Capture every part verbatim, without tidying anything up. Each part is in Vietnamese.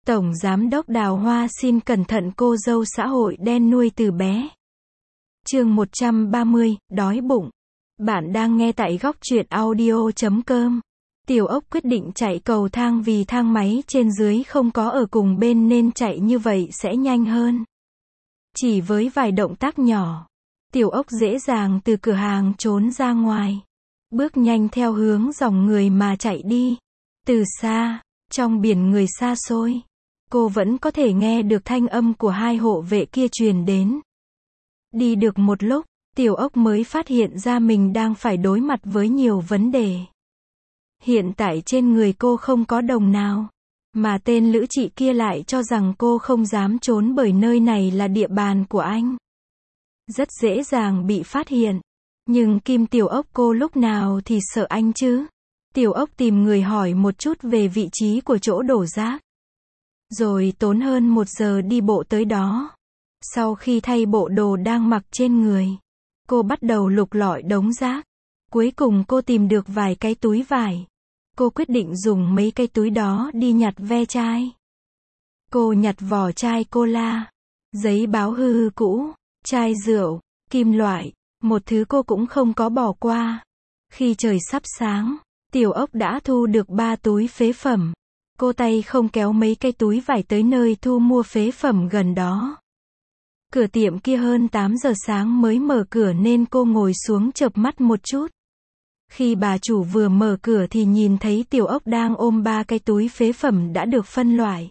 Tổng Giám đốc Đào Hoa xin cẩn thận cô dâu xã hội đen nuôi từ bé. Chương một trăm ba mươi, đói bụng. Bạn đang nghe tại góc truyện audio chấm com. Tiểu ốc quyết định chạy cầu thang vì thang máy trên dưới không có ở cùng bên nên chạy như vậy sẽ nhanh hơn. Chỉ với vài động tác nhỏ, Tiểu ốc dễ dàng từ cửa hàng trốn ra ngoài. Bước nhanh theo hướng dòng người mà chạy đi. Từ xa, trong biển người xa xôi, cô vẫn có thể nghe được thanh âm của hai hộ vệ kia truyền đến. Đi được một lúc, Tiểu ốc mới phát hiện ra mình đang phải đối mặt với nhiều vấn đề. Hiện tại trên người cô không có đồng nào, mà tên lữ chị kia lại cho rằng cô không dám trốn bởi nơi này là địa bàn của anh. Rất dễ dàng bị phát hiện. Nhưng Kim Tiểu ốc cô lúc nào thì sợ anh chứ? Tiểu ốc tìm người hỏi một chút về vị trí của chỗ đổ rác. Rồi tốn hơn một giờ đi bộ tới đó. Sau khi thay bộ đồ đang mặc trên người, cô bắt đầu lục lọi đống rác. Cuối cùng cô tìm được vài cái túi vải. Cô quyết định dùng mấy cái túi đó đi nhặt ve chai. Cô nhặt vỏ chai cola, giấy báo hư hư cũ, chai rượu, kim loại, một thứ cô cũng không có bỏ qua. Khi trời sắp sáng, Tiểu ốc đã thu được ba túi phế phẩm. Cô tay không kéo mấy cái túi vải tới nơi thu mua phế phẩm gần đó. Cửa tiệm kia hơn tám giờ sáng mới mở cửa nên cô ngồi xuống chợp mắt một chút. Khi bà chủ vừa mở cửa thì nhìn thấy Tiểu ốc đang ôm ba cái túi phế phẩm đã được phân loại.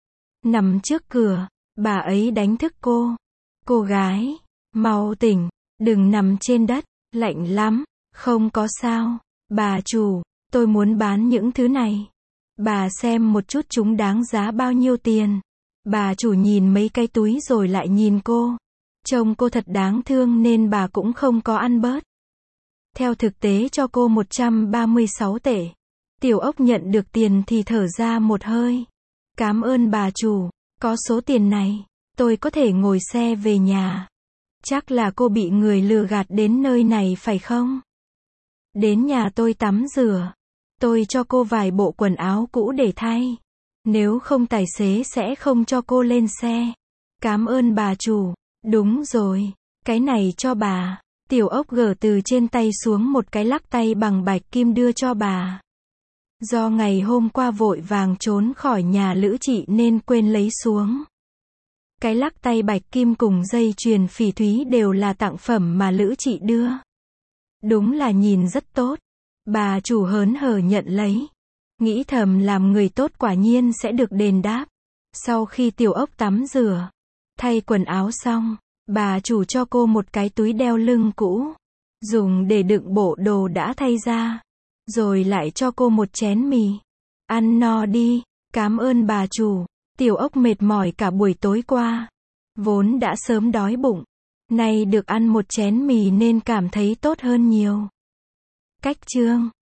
Nằm trước cửa, bà ấy đánh thức cô. Cô gái, mau tỉnh, đừng nằm trên đất, lạnh lắm. Không có sao, bà chủ, tôi muốn bán những thứ này. Bà xem một chút chúng đáng giá bao nhiêu tiền. Bà chủ nhìn mấy cái túi rồi lại nhìn cô. Trông cô thật đáng thương nên bà cũng không có ăn bớt. Theo thực tế cho cô một trăm ba mươi sáu tệ. Tiểu ốc nhận được tiền thì thở ra một hơi. Cảm ơn bà chủ, có số tiền này, tôi có thể ngồi xe về nhà. Chắc là cô bị người lừa gạt đến nơi này phải không? Đến nhà tôi tắm rửa. Tôi cho cô vài bộ quần áo cũ để thay. Nếu không tài xế sẽ không cho cô lên xe. Cảm ơn bà chủ. Đúng rồi, cái này cho bà. Tiểu ốc gỡ từ trên tay xuống một cái lắc tay bằng bạch kim đưa cho bà. Do ngày hôm qua vội vàng trốn khỏi nhà lữ chị nên quên lấy xuống. Cái lắc tay bạch kim cùng dây chuyền phỉ thúy đều là tặng phẩm mà lữ chị đưa. Đúng là nhìn rất tốt. Bà chủ hớn hở nhận lấy. Nghĩ thầm làm người tốt quả nhiên sẽ được đền đáp. Sau khi Tiểu ốc tắm rửa, thay quần áo xong, bà chủ cho cô một cái túi đeo lưng cũ, dùng để đựng bộ đồ đã thay ra. Rồi lại cho cô một chén mì. Ăn no đi, cảm ơn bà chủ. Tiểu ốc mệt mỏi cả buổi tối qua. Vốn đã sớm đói bụng. Nay được ăn một chén mì nên cảm thấy tốt hơn nhiều. Cách chương